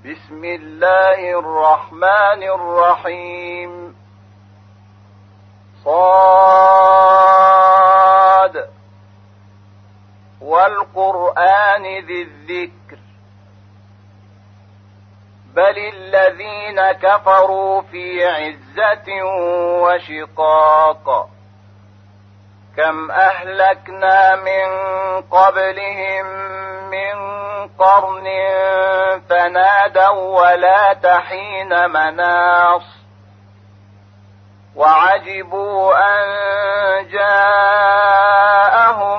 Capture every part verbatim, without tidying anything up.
بسم الله الرحمن الرحيم. صاد والقرآن ذي الذكر بل الذين كفروا في عزة وشقاق كم أهلكنا من قبلهم من قرن فنادوا ولا تحين مناص وعجبوا أن جاءهم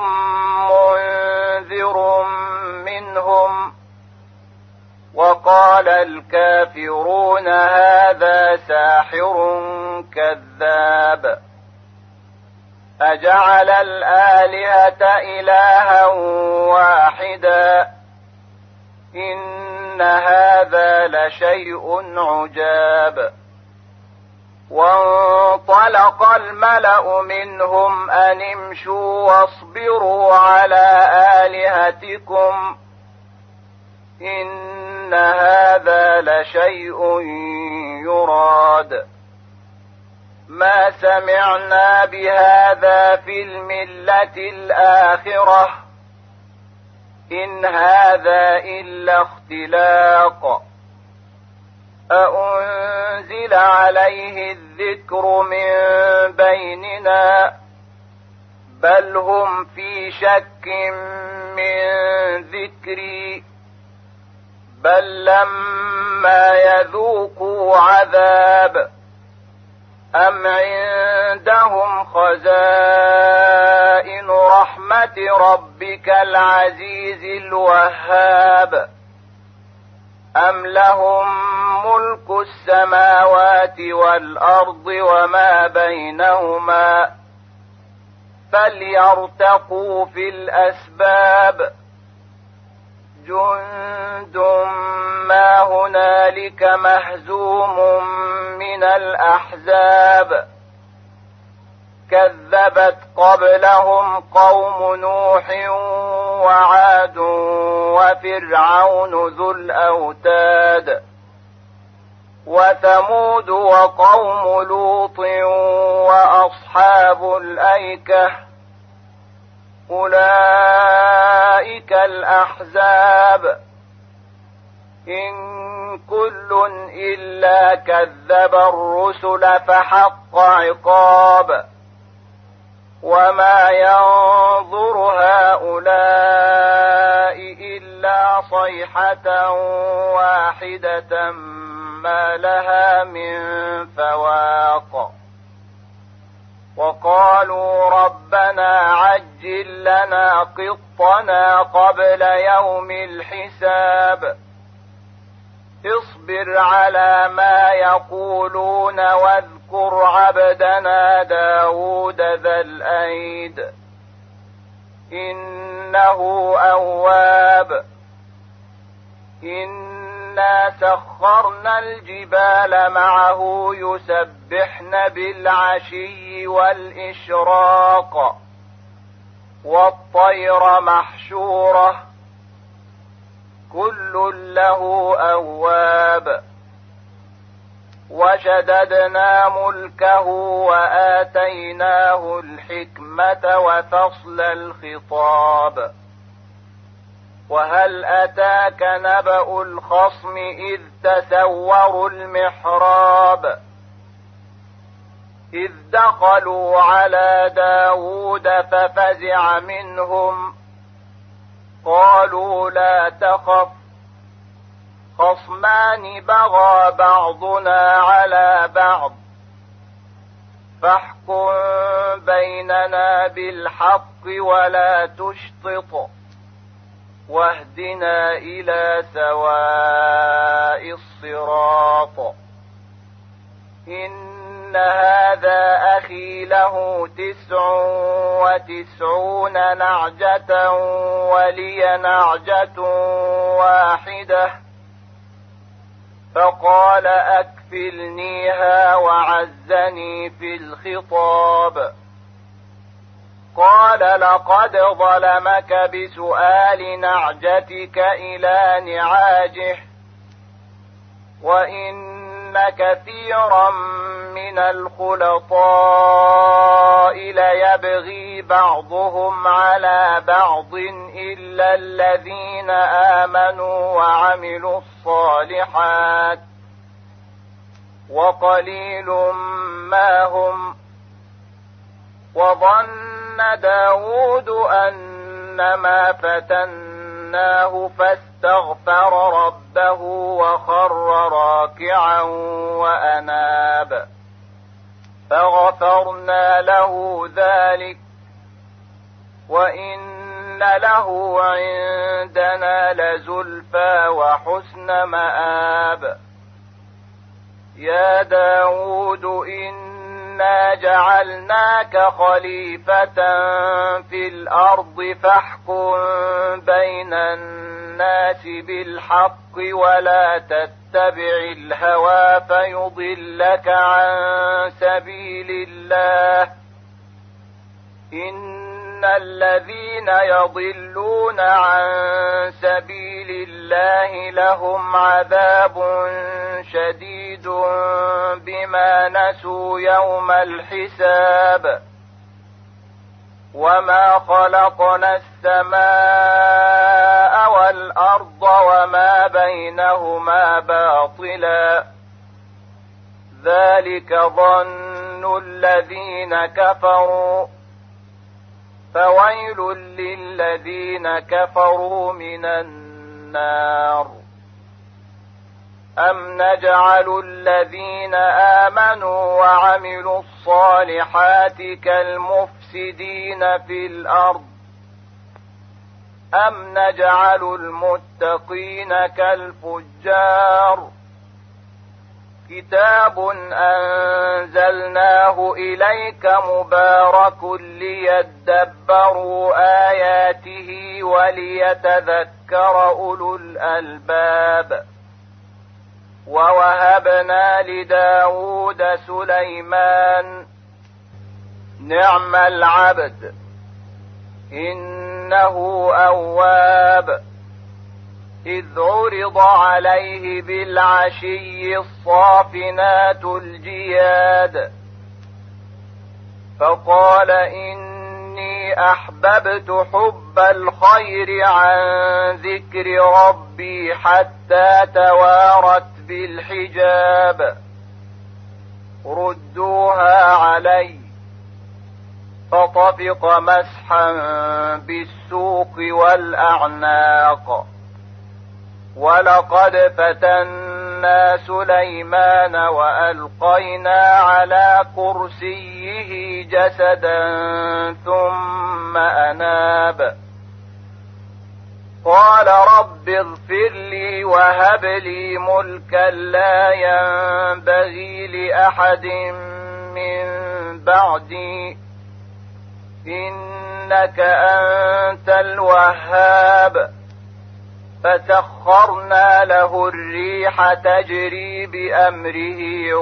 منذر منهم وقال الكافرون هذا ساحر كذاب أجعل الآلهة إلها واحدا إن هذا لشيء عجاب. وانطلق الملأ منهم أن امشوا واصبروا على آلهتكم إن هذا لشيء يراد ما سمعنا بهذا في الملة الآخرة إن هذا إلا اختلاق أأنزل عليه الذكر من بيننا بل هم في شك من ذكري بل لما يذوقوا عذاب أم عندهم خزائن رحمة ربك العزيز الوهاب أم لهم ملك السماوات والأرض وما بينهما فليرتقوا في الأسباب جند ما هنالك مهزوم من الأحزاب كذبت قبلهم قوم نوح وعاد وفرعون ذو الأوتاد وثمود وقوم لوط وأصحاب الأيكة أولئك الأحزاب إن كل إلا كذب الرسل فحق عقاب وما ينظر هؤلاء إلا صيحة واحدة ما لها من فواق وقالوا ربنا عجل لنا قطنا قبل يوم الحساب اصبر على ما يقولون واذكر عبدنا داود ذا الأيد إنه أواب إنا سخرنا الجبال معه يسبحن بالعشي والإشراق والطير محشورة كل له أواب وشددنا ملكه وآتيناه الحكمة وفصل الخطاب وهل أتاك نبأ الخصم إذ تسوروا المحراب إذ دخلوا على داود ففزع منهم قالوا لا تخف خصمان بغى بعضنا على بعض فاحكم بيننا بالحق ولا تشطط واهدنا إلى سواء الصراط إن هذا أخي له تسع وتسعون نعجة ولي نعجة واحدة فقال أكفلنيها وعزني في الخطاب قال لقد ظلمك بسؤال نعجتك إلى نعاجه وإن كثيرا من الخلطاء ليبغي بعضهم على بعض إلا الذين آمنوا وعملوا الصالحات وقليل ما هم. وظن داود أنما فتناه فاستغفر ربه وخر راكعا وأناب فغفرنا له ذلك وإن له عندنا لزلفى وحسن مآب. يا داود إنا جعلناك خليفة في الأرض فاحكم بين الناس بالحق ولا تتبع الهوى فيضلك عن سبيل الله. إن الذين يضلون عن سبيل الله لهم عذاب شديد بما نسوا يوم الحساب. وما خلقنا السماء والأرض وما بينهما باطلا ذلك ظن الذين كفروا فويل للذين كفروا من النار. أم نجعل الذين آمنوا وعملوا الصالحات كالمفسدين في الأرض أم نجعل المتقين كالفجار. كتاب أنزلناه إليك مبارك ليدبروا آياته وليتذكر أولو الألباب. ووهبنا لداود سليمان نعم العبد إنه أواب. إذ عرض عليه بالعشي الصافنات الجياد فقال إني أحببت حب الخير عن ذكر ربي حتى توارت بالحجاب. ردوها علي فطفق مسحا بالسوق والأعناق. ولقد فتنا سليمان وألقينا على كرسيه جسدا ثم أناب قال رب اغفر لي وهب لي ملكا لا ينبغي لأحد من بعدي إنك أنت الوهاب. فسخرنا له الريح تجري بأمره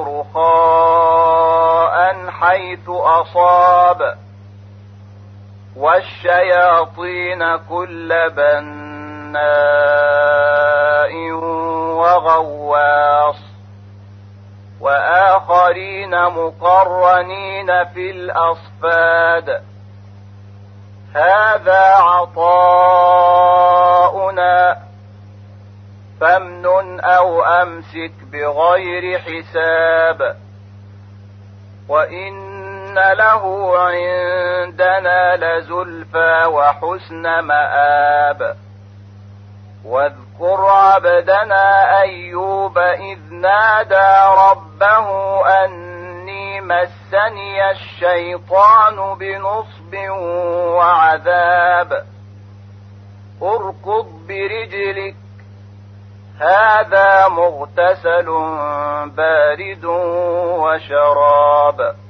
رخاء حيث أصاب والشياطين كل بناء وغواص وآخرين مقرنين في الأصفاد. هذا عطاؤنا فامنن أو أمسك بغير حساب. وإن له عندنا لزلفى وحسن مآب. واذكر عبدنا أيوب إذ نادى ربه أني مسني الشيطان بنصب وعذاب. اركض برجلك هذا مغتسل بارد وشراب.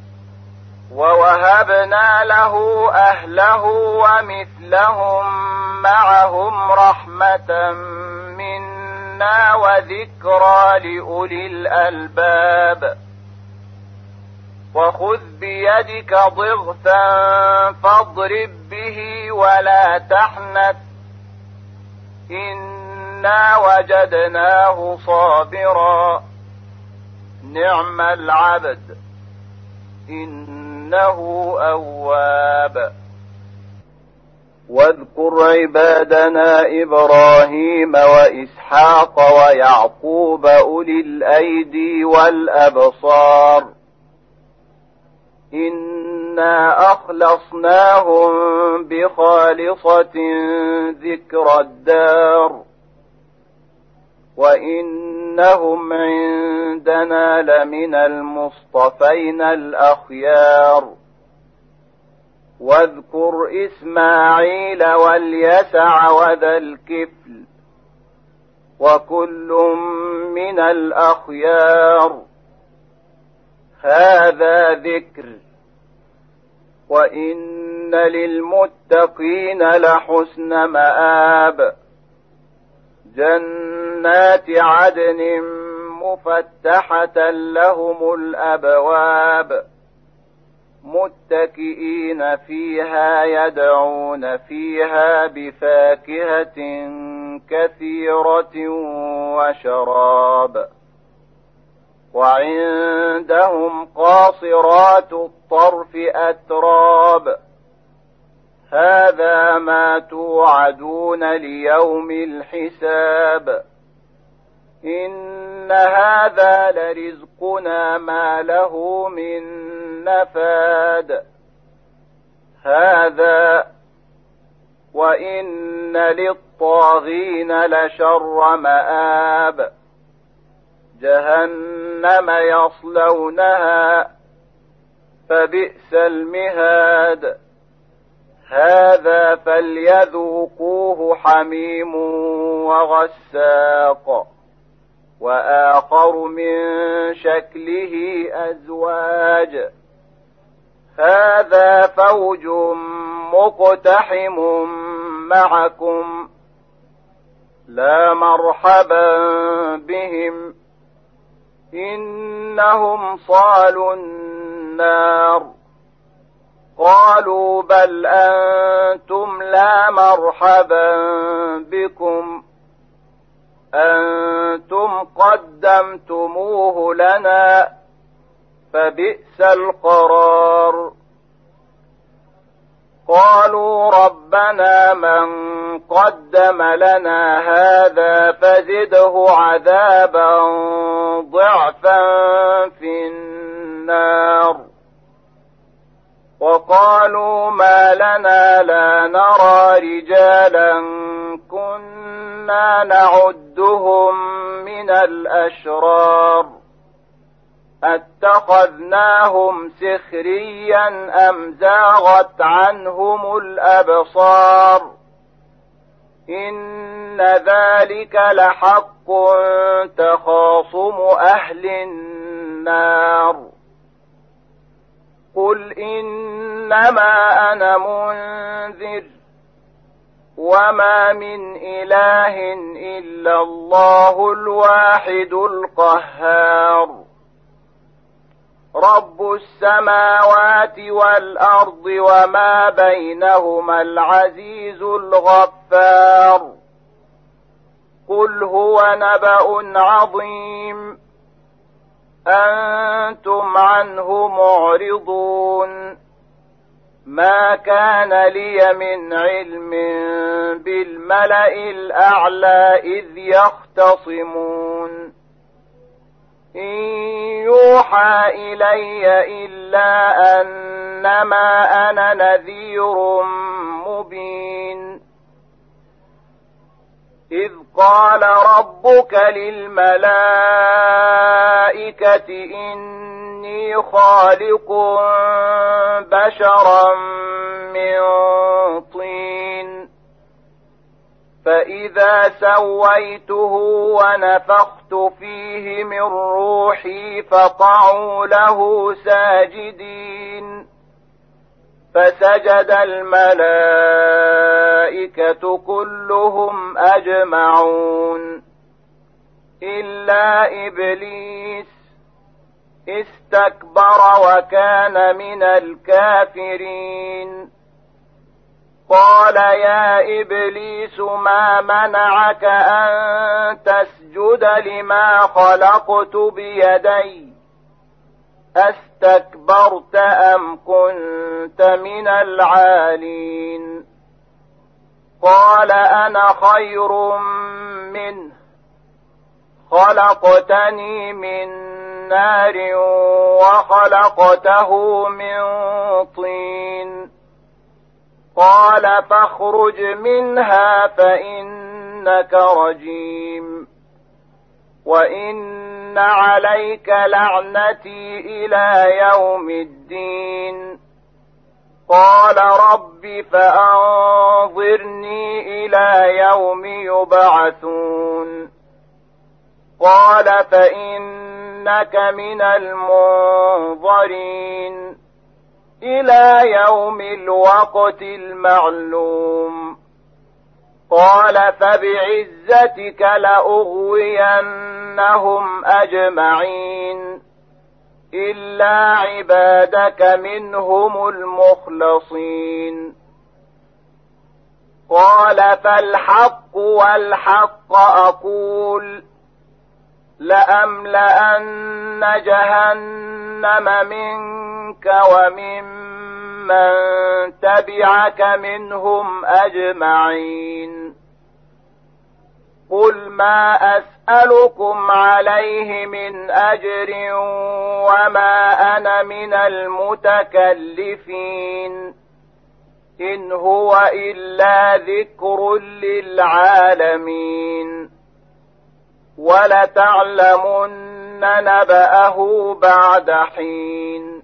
ووهبنا له أهله ومثلهم معهم رحمة منا وذكرى لأولي الألباب. وخذ بيدك ضغثا فاضرب به ولا تحنث إن إنا وجدناه صابرا نعم العبد إنه أواب. واذكر عبادنا إبراهيم وإسحاق ويعقوب أولي الأيدي والأبصار إنا أخلصناهم بخالصة ذكر الدار وإنهم عندنا لمن المصطفين الأخيار. واذكر إسماعيل واليسع وذا الكفل وكل من الأخيار هذا ذكر وإن للمتقين لحسن مآب جنات عدن مفتحة لهم الأبواب متكئين فيها يدعون فيها بفاكهة كثيرة وشراب وعندهم قاصرات الطرف أتراب هذا ما توعدون ليوم الحساب إن هذا لرزقنا ما له من نفاد هذا وإن للطاغين لشر مآب جهنم يصلونها فبئس المهاد هذا فليذوقوه حميم وغساق وآخر من شكله أزواج هذا فوج مقتحم معكم لا مرحبا بهم إنهم صالوا النار قالوا بل أنتم لا مرحبا بكم أنتم قدمتموه لنا فبئس القرار قالوا ربنا من قدم لنا هذا فزده عذابا ضعفا في النار وقالوا ما لنا لا نرى رجالا كنا نعدهم من الأشرار أتخذناهم سخريا أم زاغت عنهم الأبصار إن ذلك لحق تخاصم أهل النار قل إنما أنا منذر وما من إله إلا الله الواحد القهار رب السماوات والأرض وما بينهما العزيز الغفار قل هو نبأ عظيم أنتم عنه معرضون ما كان لي من علم بالملأ الأعلى إذ يختصمون إن يوحى إلي إلا أنما أنا نذير مبين إذ قال ربك للملائكة إني خالق بشرا من طين فإذا سويته ونفخت فيه من روحي فقعوا له ساجدين فسجد الملائكة كلهم أجمعون إلا إبليس استكبر وكان من الكافرين قال يا إبليس ما منعك أن تسجد لما خلقت بيدي أستكبرت أم كنت من العالين قال أنا خير منه خلقتني من نار وخلقته من طين قال فاخرج منها فإنك رجيم وإن عليك لعنتي إلى يوم الدين قال رب فأنظرني إلى يوم يبعثون قال فإنك من المنظرين إلى يوم الوقت المعلوم قال فبعزتك لأغوينهم أجمعين إلا عبادك منهم المخلصين قال فالحق والحق أقول لأملأن جهنم منك وممن تبعك منهم أجمعين قل ما أسألكم عليه من أجر وما أنا من المتكلفين إن هو إلا ذكر للعالمين ولتعلمن نبأه بعد حين